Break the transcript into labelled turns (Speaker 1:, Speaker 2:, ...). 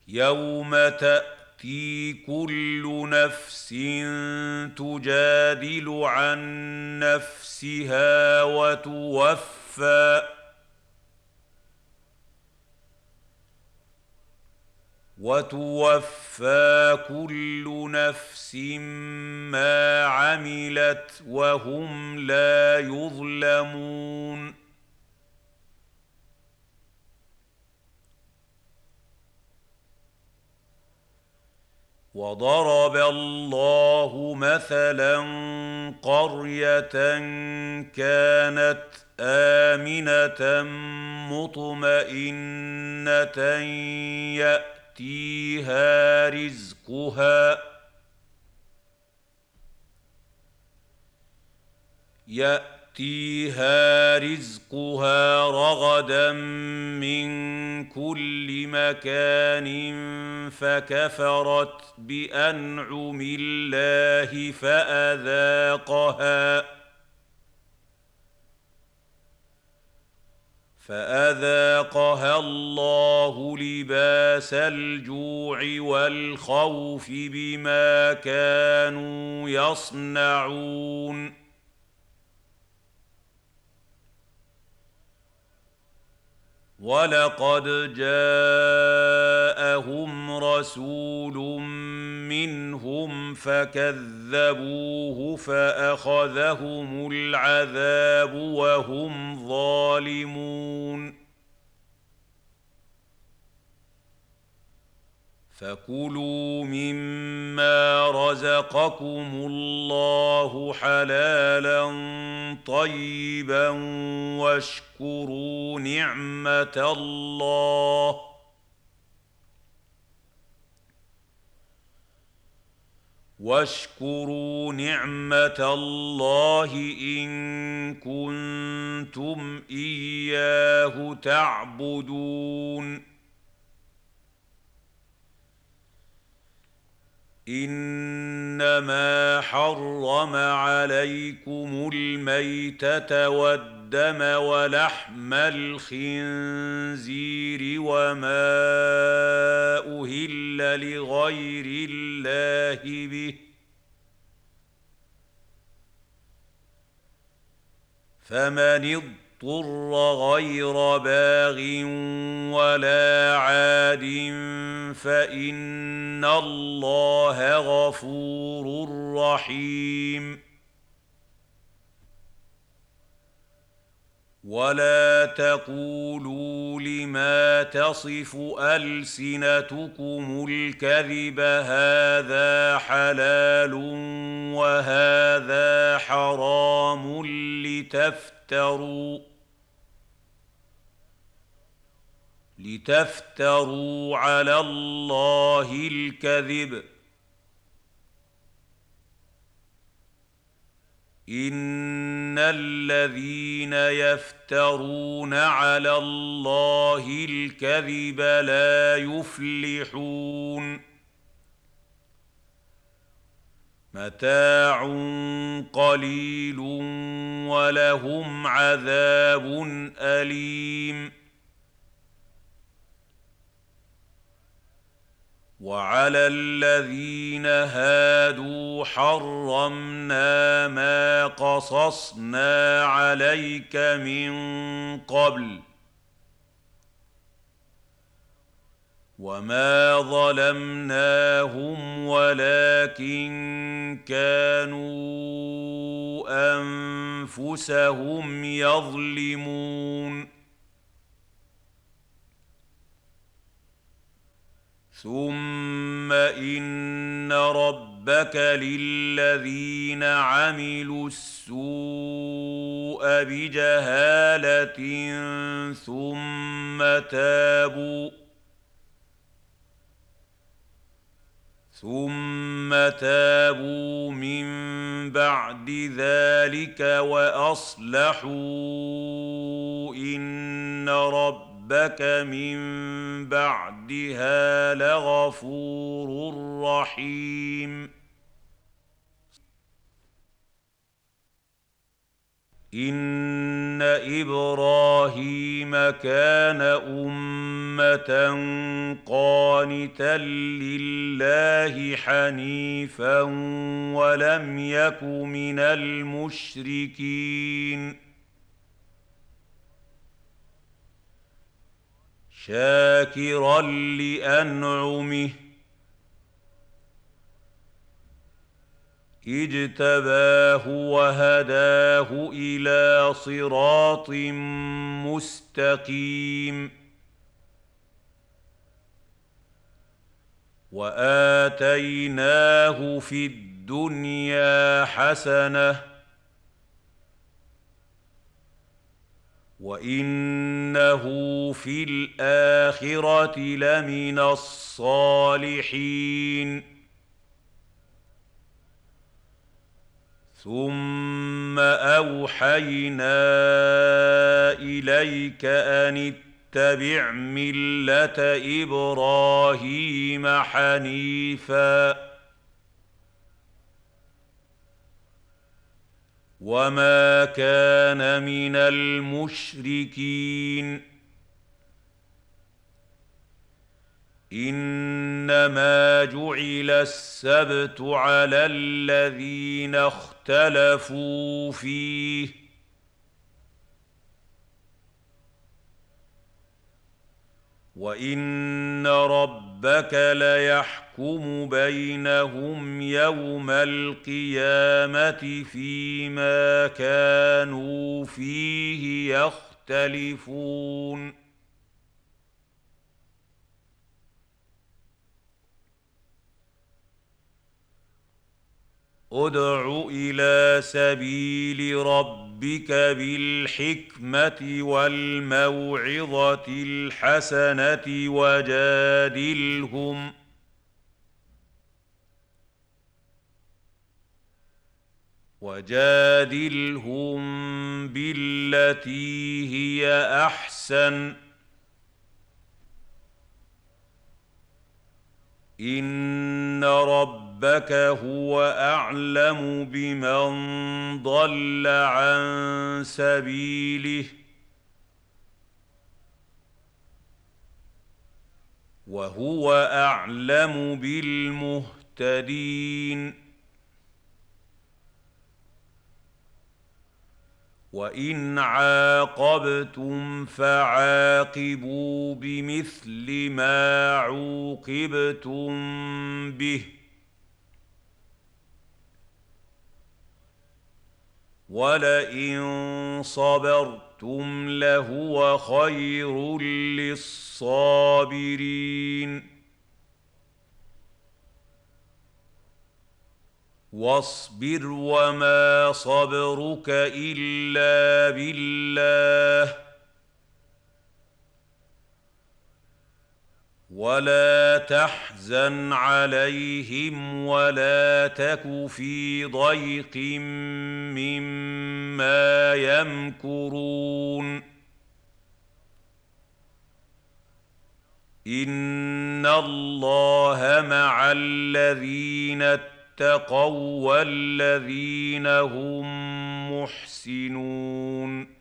Speaker 1: يوم تأتي كل نفس تجادل عن نفسها وتوفى كل نفس ما عملت وهم لا يظلمون. وضرب الله مثلا قرية كانت آمنة مطمئنة يأتيها رزقها يأتيها رزقها رغدا من كل مكان فكفرت بأنعم الله فأذاقها الله لباس الجوع والخوف بما كانوا يصنعون. ولقد جاءهم رسول منهم فكذبوه فأخذهم العذاب وهم ظالمون. فكلوا مما رزقكم الله حلالا طيبا واشكروا نعمة الله إن كنتم إياه تعبدون. إنما حرم عليكم الميتة والدم ولحم الخنزير وما أهل لغير الله به، فمن اضطر غير باغ ولا عاد فإن الله غفور رحيم. ولا تقولوا لما تصف ألسنتكم الكذب هذا حلال وهذا حرام لتفتروا على الله الكذب. إن الذين يفترون على الله الكذب لا يفلحون. متاع قليل ولهم عذاب أليم. وعلى الذين هادوا حرمنا ما قصصنا عليك من قبل وما ظلمناهم ولكن كانوا أنفسهم يظلمون. ثم إن ربك للذين عملوا السوء بجهالة ثم تابوا من بعد ذلك وأصلحوا إن ربك من بعدها لغفور رحيم. إن إبراهيم كان أمة قانتا لله حنيفا ولم يك من المشركين شاكرا لأنعمه اجتباه وهداه إلى صراط مستقيم وآتيناه في الدنيا حسنة وإنه في الآخرة لمن الصالحين ثم أوحينا إليك أن اتبع ملة إبراهيم حنيفا وما كان من المشركين إنما جعل السبت على الذين اختلفوا فيه وإن ربك ليحكم بينهم يوم القيامة فيما كانوا فيه يختلفون ادع إلى سبيل ربك بالحكمة والموعظة الحسنة وجادلهم بالتي هي أحسن إن ربك هو أعلم بمن ضل عن سبيله وهو أعلم بالمهتدين وإن عاقبتم فعاقبوا بمثل ما عوقبتم به ولئن صبرتم لهو خير للصابرين واصبر وما صبرك إلا بالله ولا تحزن عليهم ولا تك في ضيق مما يمكرون إن الله مع الذين اتقوا والذين هم محسنون